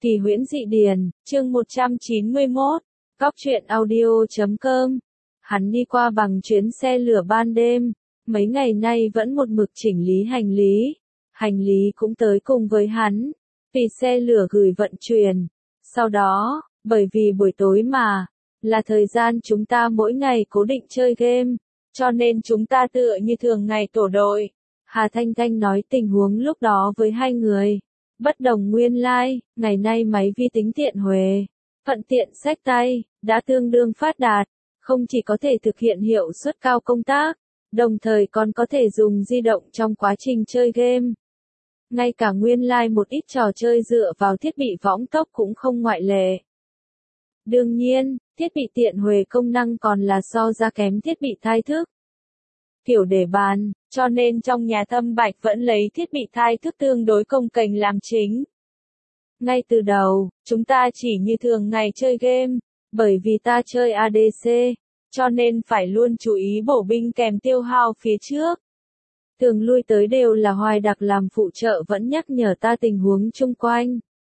Kỳ huyễn dị điển, chương 191, Góc truyện audio.com. Hắn đi qua bằng chuyến xe lửa ban đêm, mấy ngày nay vẫn một mực chỉnh lý hành lý cũng tới cùng với hắn, vì xe lửa gửi vận chuyển. Sau đó, bởi vì buổi tối mà, là thời gian chúng ta mỗi ngày cố định chơi game, cho nên chúng ta tựa như thường ngày tổ đội. Hà Thanh Thanh nói tình huống lúc đó với hai người. Bất đồng nguyên lai, ngày nay máy vi tính tiện huề, thuận tiện xách tay, đã tương đương phát đạt, không chỉ có thể thực hiện hiệu suất cao công tác, đồng thời còn có thể dùng di động trong quá trình chơi game. Ngay cả nguyên lai một ít trò chơi dựa vào thiết bị võng tốc cũng không ngoại lệ. Đương nhiên, thiết bị tiện huề công năng còn là so ra kém thiết bị thai thức. Kiểu để bàn, cho nên trong nhà Thâm Bạch vẫn lấy thiết bị thai thức tương đối công kềnh làm chính. Ngay từ đầu, chúng ta chỉ như thường ngày chơi game, bởi vì ta chơi ADC, cho nên phải luôn chú ý bổ binh kèm tiêu hao phía trước. Thường lui tới đều là Hoài Đặc làm phụ trợ vẫn nhắc nhở ta tình huống chung quanh.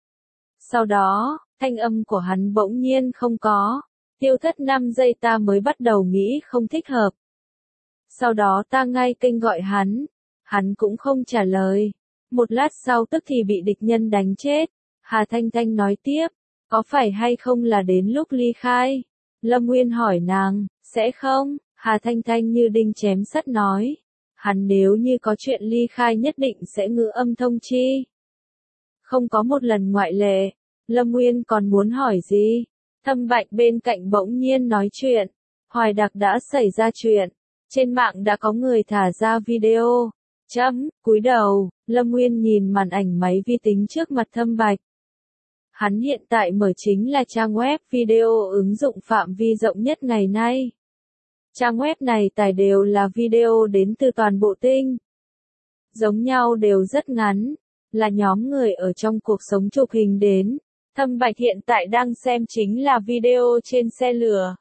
Sau đó, thanh âm của hắn bỗng nhiên không có, tiêu thất 5 giây ta mới bắt đầu nghĩ không thích hợp. Sau đó ta ngay kênh gọi hắn cũng không trả lời. Một lát sau tức thì bị địch nhân đánh chết. Hà Thanh Thanh nói tiếp, có phải hay không là đến lúc ly khai? Lâm Nguyên hỏi nàng, sẽ không? Hà Thanh Thanh như đinh chém sắt nói, hắn nếu như có chuyện ly khai nhất định sẽ ngữ âm thông chi. Không có một lần ngoại lệ. Lâm Nguyên còn muốn hỏi gì? Thâm Bạch bên cạnh bỗng nhiên nói chuyện. Hoài Đặc đã xảy ra chuyện. Trên mạng đã có người thả ra video. Cúi đầu, Lâm Nguyên nhìn màn ảnh máy vi tính trước mặt Thâm Bạch. Hắn hiện tại mở chính là trang web video ứng dụng phạm vi rộng nhất ngày nay. Trang web này tải đều là video đến từ toàn bộ tinh. Giống nhau đều rất ngắn, là nhóm người ở trong cuộc sống chụp hình đến. Thâm Bạch hiện tại đang xem chính là video trên xe lửa.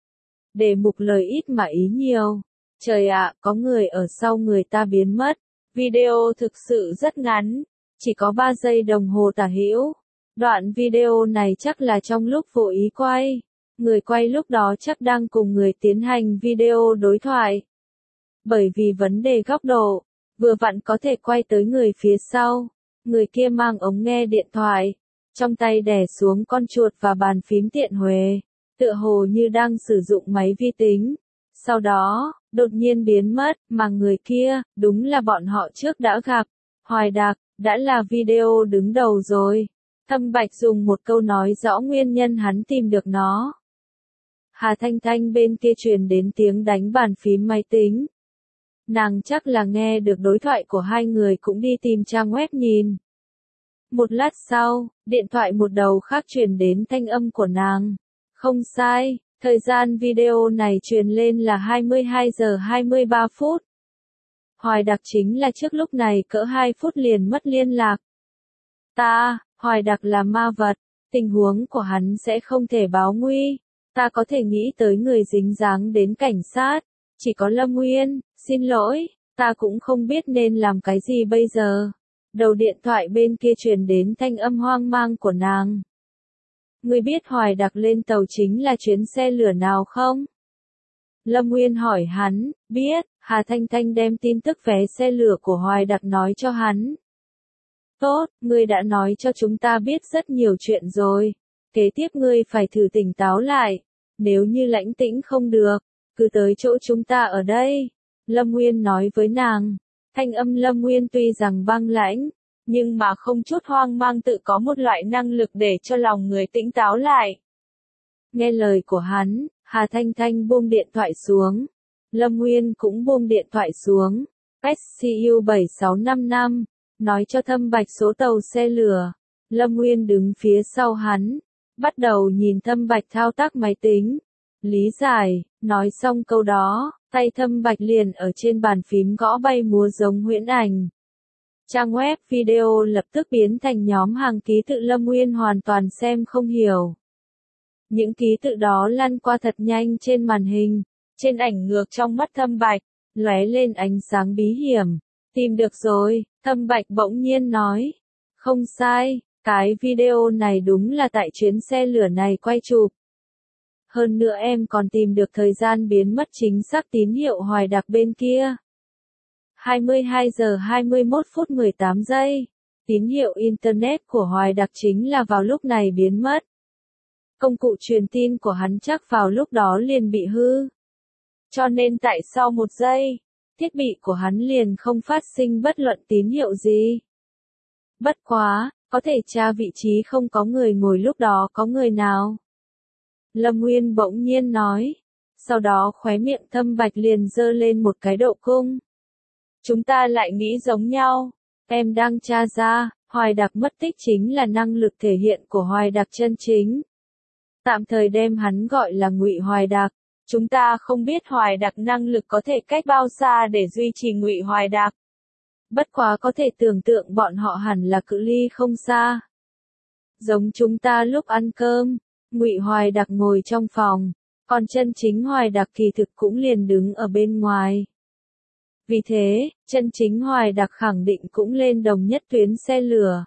Đề mục lời ít mà ý nhiều. Trời ạ, có người ở sau người ta biến mất. Video thực sự rất ngắn, chỉ có 3 giây đồng hồ tả hữu. Đoạn video này chắc là trong lúc vô ý quay. Người quay lúc đó chắc đang cùng người tiến hành video đối thoại. Bởi vì vấn đề góc độ, vừa vặn có thể quay tới người phía sau. Người kia mang ống nghe điện thoại, trong tay đè xuống con chuột và bàn phím tiện huề, tựa hồ như đang sử dụng máy vi tính. Sau đó, đột nhiên biến mất, mà người kia, đúng là bọn họ trước đã gặp. Hoài Đặc, đã là video đứng đầu rồi. Thâm Bạch dùng một câu nói rõ nguyên nhân hắn tìm được nó. Hà Thanh Thanh bên kia truyền đến tiếng đánh bàn phím máy tính. Nàng chắc là nghe được đối thoại của hai người cũng đi tìm trang web nhìn. Một lát sau, điện thoại một đầu khác truyền đến thanh âm của nàng. Không sai. Thời gian video này truyền lên là 22 giờ 23 phút. Hoài Đặc chính là trước lúc này cỡ 2 phút liền mất liên lạc. Hoài Đặc là ma vật, tình huống của hắn sẽ không thể báo nguy. Ta có thể nghĩ tới người dính dáng đến cảnh sát, chỉ có Lâm Nguyên, xin lỗi, ta cũng không biết nên làm cái gì bây giờ. Đầu điện thoại bên kia truyền đến thanh âm hoang mang của nàng. Ngươi biết Hoài Đặc lên tàu chính là chuyến xe lửa nào không? Lâm Nguyên hỏi hắn, biết. Hà Thanh Thanh đem tin tức vé xe lửa của Hoài Đặc nói cho hắn. Tốt, ngươi đã nói cho chúng ta biết rất nhiều chuyện rồi. Kế tiếp ngươi phải thử tỉnh táo lại. Nếu như lãnh tĩnh không được, cứ tới chỗ chúng ta ở đây. Lâm Nguyên nói với nàng. Thanh âm Lâm Nguyên tuy rằng băng lãnh, nhưng mà không chút hoang mang, tự có một loại năng lực để cho lòng người tỉnh táo lại. Nghe lời của hắn, Hà Thanh Thanh buông điện thoại xuống. Lâm Nguyên cũng buông điện thoại xuống. SCU 7655, nói cho Thâm Bạch số tàu xe lửa. Lâm Nguyên đứng phía sau hắn, bắt đầu nhìn Thâm Bạch thao tác máy tính. Lý giải, nói xong câu đó, tay Thâm Bạch liền ở trên bàn phím gõ bay múa giống huyễn ảnh. Trang web video lập tức biến thành nhóm hàng ký tự Lâm Nguyên hoàn toàn xem không hiểu. Những ký tự đó lăn qua thật nhanh trên màn hình, trên ảnh ngược trong mắt Thâm Bạch, lóe lên ánh sáng bí hiểm. Tìm được rồi, Thâm Bạch bỗng nhiên nói. Không sai, Cái video này đúng là tại chuyến xe lửa này quay chụp. Hơn nữa em còn tìm được thời gian biến mất chính xác tín hiệu Hoài Đặc bên kia. 22 giờ 21 phút 18 giây. Tín hiệu Internet của Hoài Đặc chính là vào lúc này biến mất. Công cụ truyền tin của hắn chắc vào lúc đó liền bị hư. Cho nên tại sau 1 giây, thiết bị của hắn liền không phát sinh bất luận tín hiệu gì. Bất quá, có thể tra vị trí không có người ngồi lúc đó có người nào? Lâm Nguyên bỗng nhiên nói. Sau đó khóe miệng Thâm Bạch liền giơ lên một cái độ cung. Chúng ta lại nghĩ giống nhau. Em đang tra ra, Hoài Đặc mất tích chính là năng lực thể hiện của Hoài Đặc chân chính. Tạm thời đem hắn gọi là Ngụy Hoài Đặc. Chúng ta không biết Hoài Đặc năng lực có thể cách bao xa để duy trì Ngụy Hoài Đặc. Bất quá có thể tưởng tượng bọn họ hẳn là cự ly không xa. Giống chúng ta lúc ăn cơm, Ngụy Hoài Đặc ngồi trong phòng, còn chân chính Hoài Đặc kỳ thực cũng liền đứng ở bên ngoài. Vì thế, chân chính Hoài Đặc khẳng định cũng lên đồng nhất tuyến xe lửa.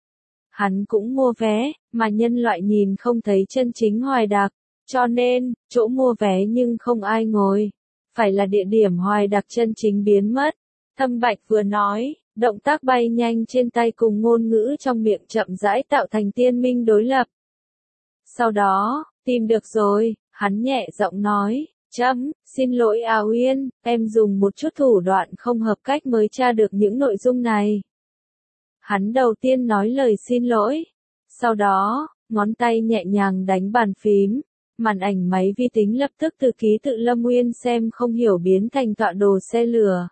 Hắn cũng mua vé, mà nhân loại nhìn không thấy chân chính Hoài Đặc, cho nên, chỗ mua vé nhưng không ai ngồi. Phải là địa điểm Hoài Đặc chân chính biến mất. Thâm Bạch vừa nói, động tác bay nhanh trên tay cùng ngôn ngữ trong miệng chậm rãi tạo thành tiên minh đối lập. Sau đó, tìm được rồi, hắn nhẹ giọng nói, xin lỗi A Uyên, em dùng một chút thủ đoạn không hợp cách mới tra được những nội dung này. Hắn đầu tiên nói lời xin lỗi, sau đó, ngón tay nhẹ nhàng đánh bàn phím, màn ảnh máy vi tính lập tức từ ký tự Lâm Nguyên xem không hiểu biến thành tọa đồ xe lửa.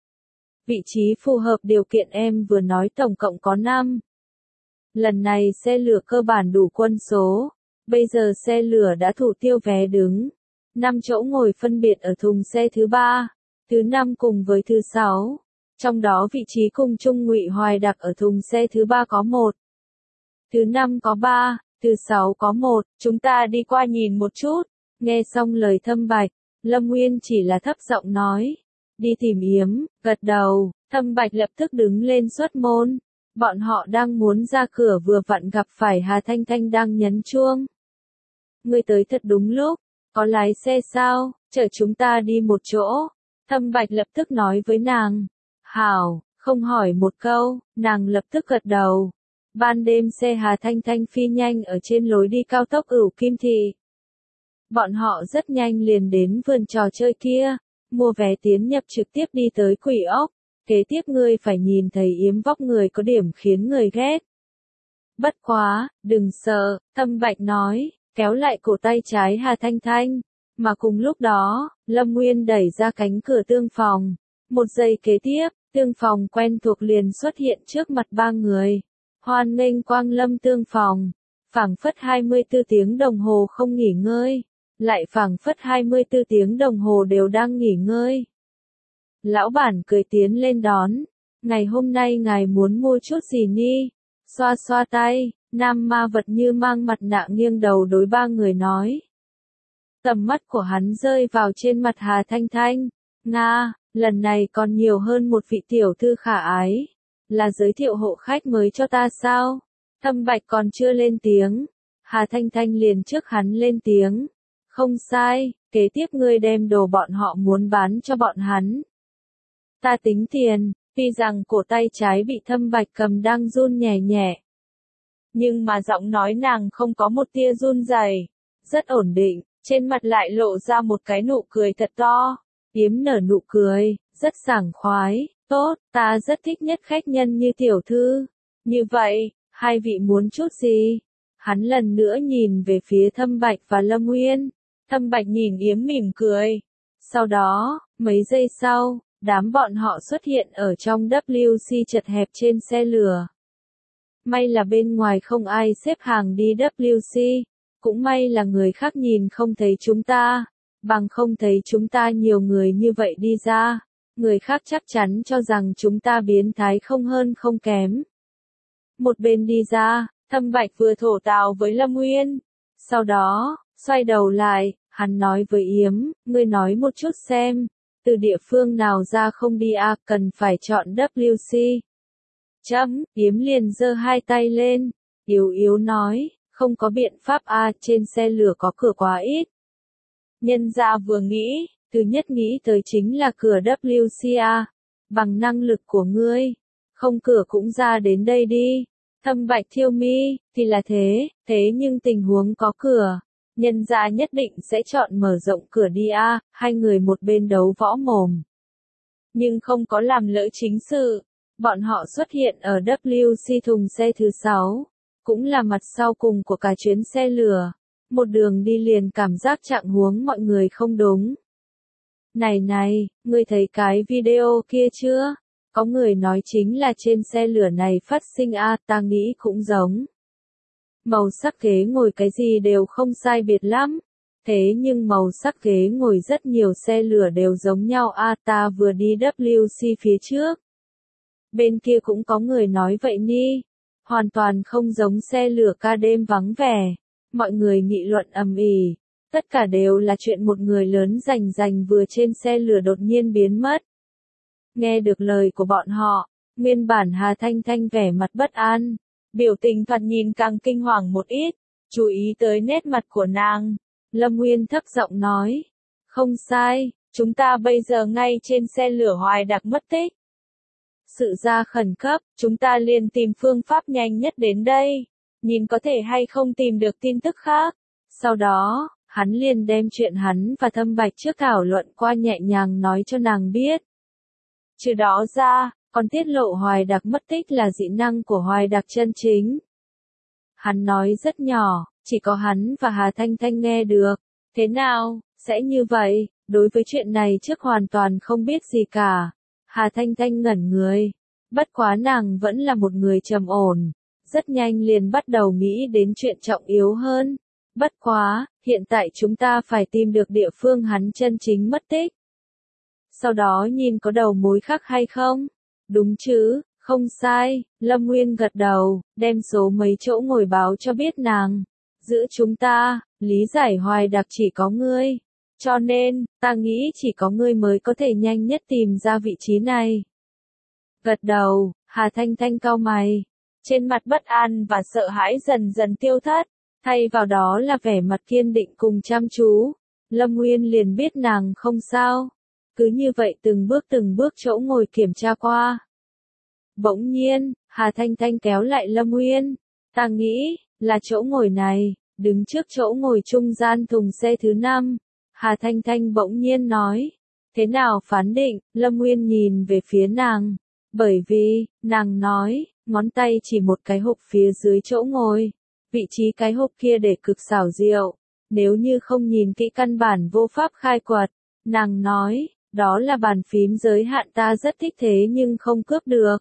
Vị trí phù hợp điều kiện em vừa nói tổng cộng có 5. Lần này xe lửa cơ bản đủ quân số, bây giờ xe lửa đã thủ tiêu vé đứng. 5 chỗ ngồi phân biệt ở thùng xe thứ 3, thứ 5 cùng với thứ 6. Trong đó vị trí cùng chung Ngụy Hoài Đặc ở thùng xe thứ 3 có 1. Thứ 5 có 3, thứ 6 có 1, chúng ta đi qua nhìn một chút. Nghe xong lời Thâm Bạch, Lâm Nguyên chỉ là thấp giọng nói. Đi tìm Yếm, gật đầu, Thâm Bạch lập tức đứng lên xuất môn. Bọn họ đang muốn ra cửa vừa vặn gặp phải Hà Thanh Thanh đang nhấn chuông. Ngươi tới thật đúng lúc, có lái xe sao, chở chúng ta đi một chỗ. Thâm Bạch lập tức nói với nàng. Hảo, không hỏi một câu, nàng lập tức gật đầu. Ban đêm xe Hà Thanh Thanh phi nhanh ở trên lối đi cao tốc Cửu Kim Thị. Bọn họ rất nhanh liền đến vườn trò chơi kia, mua vé tiến nhập trực tiếp đi tới Quỷ Ốc. Kế tiếp ngươi phải nhìn thấy Yếm vóc người có điểm khiến người ghét. Bất quá, đừng sợ, Thâm Bạch nói, kéo lại cổ tay trái Hà Thanh Thanh. Mà cùng lúc đó, Lâm Nguyên đẩy ra cánh cửa tương phòng. Một giây kế tiếp, tương phòng quen thuộc liền xuất hiện trước mặt 3 người. Hoan nghênh quang lâm tương phòng. Phảng phất 24 tiếng đồng hồ không nghỉ ngơi. Lại phảng phất 24 tiếng đồng hồ đều đang nghỉ ngơi. Lão bản cười tiến lên đón. Ngày hôm nay ngài muốn mua chút gì ni? Xoa xoa tay, nam ma vật như mang mặt nạ nghiêng đầu đối 3 người nói. Tầm mắt của hắn rơi vào trên mặt Hà Thanh Thanh. Nga, lần này còn nhiều hơn một vị tiểu thư khả ái. Là giới thiệu hộ khách mới cho ta sao? Thâm Bạch còn chưa lên tiếng. Hà Thanh Thanh liền trước hắn lên tiếng. Không sai, kế tiếp ngươi đem đồ bọn họ muốn bán cho bọn hắn. Ta tính tiền, tuy rằng cổ tay trái bị Thâm Bạch cầm đang run nhẹ nhẹ. Nhưng mà giọng nói nàng không có một tia run rẩy, rất ổn định, trên mặt lại lộ ra một cái nụ cười thật to. Yếm nở nụ cười, rất sảng khoái, tốt, ta rất thích nhất khách nhân như tiểu thư. Như vậy, hai vị muốn chút gì? Hắn lần nữa nhìn về phía Thâm Bạch và Lâm Nguyên. Thâm Bạch nhìn Yếm mỉm cười. Sau đó, mấy giây sau, đám bọn họ xuất hiện ở trong WC chật hẹp trên xe lửa. May là bên ngoài không ai xếp hàng đi WC. Cũng may là người khác nhìn không thấy chúng ta. Bằng không thấy chúng ta nhiều người như vậy đi ra. Người khác chắc chắn cho rằng chúng ta biến thái không hơn không kém. Một bên đi ra, Thâm Bạch vừa thổ tào với Lâm Nguyên. Sau đó, xoay đầu lại, hắn nói với Yếm, ngươi nói một chút xem. Từ địa phương nào ra không đi à, cần phải chọn WC. Yếm liền giơ hai tay lên. Yếu yếu nói, không có biện pháp trên xe lửa có cửa quá ít. Nhân gia vừa nghĩ, thứ nhất nghĩ tới chính là cửa WCA. Bằng năng lực của ngươi, không cửa cũng ra đến đây đi. Thâm Bạch Thiêu Mi, thì là thế, thế nhưng tình huống có cửa. Nhân gia nhất định sẽ chọn mở rộng cửa đi hai người một bên đấu võ mồm. Nhưng không có làm lỡ chính sự. Bọn họ xuất hiện ở WC thùng xe thứ 6, cũng là mặt sau cùng của cả chuyến xe lửa. Một đường đi liền cảm giác trạng huống mọi người không đúng. Này, ngươi thấy cái video kia chưa? Có người nói chính là trên xe lửa này phát sinh ta nghĩ cũng giống. Màu sắc ghế ngồi cái gì đều không sai biệt lắm. Thế nhưng màu sắc ghế ngồi rất nhiều xe lửa đều giống nhau ta vừa đi WC phía trước. Bên kia cũng có người nói vậy ni. Hoàn toàn không giống xe lửa ca đêm vắng vẻ. Mọi người nghị luận ầm ĩ. Tất cả đều là chuyện một người lớn rành vừa trên xe lửa đột nhiên biến mất. Nghe được lời của bọn họ, nguyên bản Hà Thanh Thanh vẻ mặt bất an, biểu tình thoạt nhìn càng kinh hoàng một ít, chú ý tới nét mặt của nàng. Lâm Nguyên thấp giọng nói, không sai, chúng ta bây giờ ngay trên xe lửa Hoài Đặc mất tích. Sự ra khẩn cấp, chúng ta liền tìm phương pháp nhanh nhất đến đây, nhìn có thể hay không tìm được tin tức khác. Sau đó, hắn liền đem chuyện hắn và Thâm Bạch trước thảo luận qua nhẹ nhàng nói cho nàng biết. Trừ đó ra, còn tiết lộ Hoài Đặc mất tích là dị năng của Hoài Đặc chân chính. Hắn nói rất nhỏ, chỉ có hắn và Hà Thanh Thanh nghe được. Thế nào, sẽ như vậy, đối với chuyện này trước hoàn toàn không biết gì cả. Hà Thanh Thanh ngẩn người. Bất quá nàng vẫn là một người trầm ổn. Rất nhanh liền bắt đầu nghĩ đến chuyện trọng yếu hơn. Bất quá, hiện tại chúng ta phải tìm được địa phương hắn chân chính mất tích. Sau đó nhìn có đầu mối khác hay không? Đúng chứ, không sai, Lâm Nguyên gật đầu, đem số mấy chỗ ngồi báo cho biết nàng. Giữa chúng ta, lý giải Hoài Đặc chỉ có ngươi. Cho nên, ta nghĩ chỉ có ngươi mới có thể nhanh nhất tìm ra vị trí này. Gật đầu, Hà Thanh Thanh cau mày. Trên mặt bất an và sợ hãi dần dần tiêu thất. Thay vào đó là vẻ mặt kiên định cùng chăm chú. Lâm Nguyên liền biết nàng không sao. Cứ như vậy từng bước chỗ ngồi kiểm tra qua. Bỗng nhiên, Hà Thanh Thanh kéo lại Lâm Nguyên. Ta nghĩ, là chỗ ngồi này, đứng trước chỗ ngồi trung gian thùng xe thứ 5. Hà Thanh Thanh bỗng nhiên nói. Thế nào phán định, Lâm Nguyên nhìn về phía nàng. Bởi vì, nàng nói, ngón tay chỉ một cái hộp phía dưới chỗ ngồi. Vị trí cái hộp kia để cực xảo diệu. Nếu như không nhìn kỹ căn bản vô pháp khai quật. Nàng nói, đó là bàn phím giới hạn ta rất thích thế nhưng không cướp được.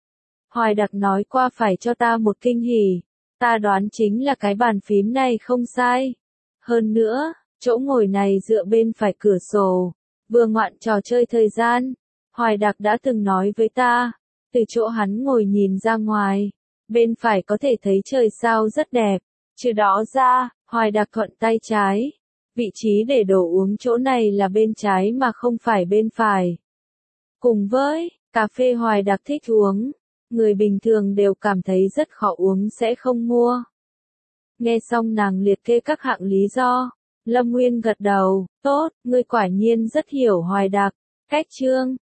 Hoài Đặc nói qua phải cho ta một kinh hỉ. Ta đoán chính là cái bàn phím này không sai. Hơn nữa, chỗ ngồi này dựa bên phải cửa sổ. Vừa ngoạn trò chơi thời gian. Hoài Đặc đã từng nói với ta. Từ chỗ hắn ngồi nhìn ra ngoài. Bên phải có thể thấy trời sao rất đẹp. Trừ đó ra, Hoài Đặc thuận tay trái. Vị trí để đồ uống chỗ này là bên trái mà không phải bên phải. Cùng với, cà phê Hoài Đặc thích uống. Người bình thường đều cảm thấy rất khó uống sẽ không mua. Nghe xong nàng liệt kê các hạng lý do. Lâm Nguyên gật đầu, tốt, ngươi quả nhiên rất hiểu Hoài Đặc. Cách chương